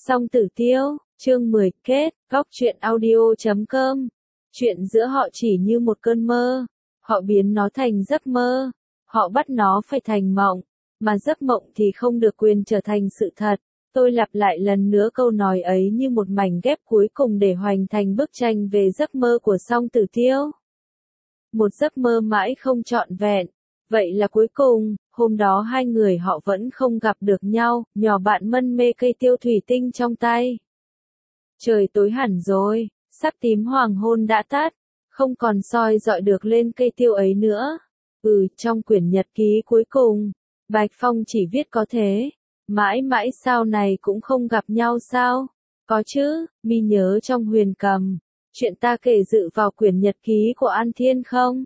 Song Tử Tiêu, chương 10, kết, góc truyện audio.com. Chuyện giữa họ chỉ như một cơn mơ, họ biến nó thành giấc mơ, họ bắt nó phải thành mộng, mà giấc mộng thì không được quyền trở thành sự thật. Tôi lặp lại lần nữa câu nói ấy như một mảnh ghép cuối cùng để hoàn thành bức tranh về giấc mơ của Song Tử Tiêu. Một giấc mơ mãi không trọn vẹn. Vậy là cuối cùng, hôm đó hai người họ vẫn không gặp được nhau, nhỏ bạn mân mê cây tiêu thủy tinh trong tay. Trời tối hẳn rồi, sắc tím hoàng hôn đã tắt, không còn soi dọi được lên cây tiêu ấy nữa. Trong quyển nhật ký cuối cùng, Bạch Phong chỉ viết có thế. Mãi mãi sau này cũng không gặp nhau sao? Có chứ, mi nhớ trong Huyền Cầm, chuyện ta kể dự vào quyển nhật ký của An Thiên không?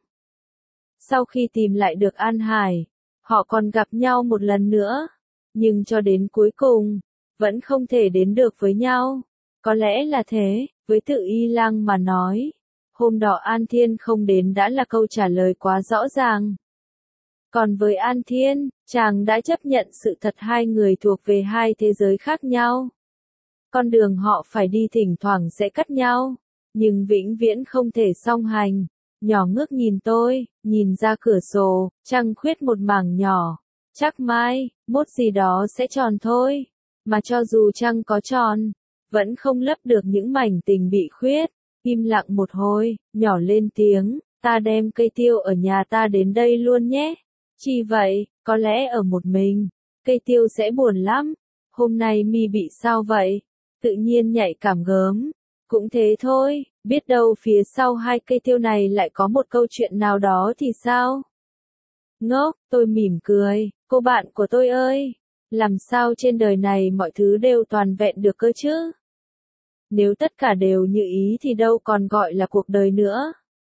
Sau khi tìm lại được An Hải, họ còn gặp nhau một lần nữa, nhưng cho đến cuối cùng, vẫn không thể đến được với nhau. Có lẽ là thế, với Tự Y Lăng mà nói, hôm đó An Thiên không đến đã là câu trả lời quá rõ ràng. Còn với An Thiên, chàng đã chấp nhận sự thật hai người thuộc về hai thế giới khác nhau. Con đường họ phải đi thỉnh thoảng sẽ cắt nhau, nhưng vĩnh viễn không thể song hành. Nhỏ ngước nhìn tôi, nhìn ra cửa sổ, trăng khuyết một mảng nhỏ. Chắc mai, mốt gì đó sẽ tròn thôi. Mà cho dù trăng có tròn, vẫn không lấp được những mảnh tình bị khuyết. Im lặng một hồi, nhỏ lên tiếng, ta đem cây tiêu ở nhà ta đến đây luôn nhé. Chi vậy, có lẽ ở một mình, cây tiêu sẽ buồn lắm. Hôm nay mi bị sao vậy? Tự nhiên nhạy cảm gớm. Cũng thế thôi, biết đâu phía sau hai cây tiêu này lại có một câu chuyện nào đó thì sao? Ngốc, tôi mỉm cười, cô bạn của tôi ơi, làm sao trên đời này mọi thứ đều toàn vẹn được cơ chứ? Nếu tất cả đều như ý thì đâu còn gọi là cuộc đời nữa.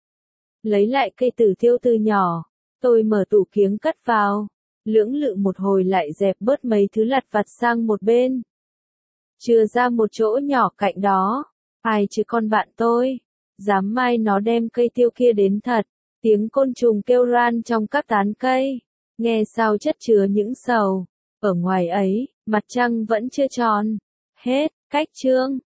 Lấy lại cây tử tiêu từ nhỏ, tôi mở tủ kiếng cất vào, lưỡng lự một hồi lại dẹp bớt mấy thứ lặt vặt sang một bên. Chừa ra một chỗ nhỏ cạnh đó. Ai chứ con bạn tôi, dám mai nó đem cây tiêu kia đến thật. Tiếng côn trùng kêu ran trong các tán cây, nghe sao chất chứa những sầu. Ở ngoài ấy, mặt trăng vẫn chưa tròn. Hết, cách chương.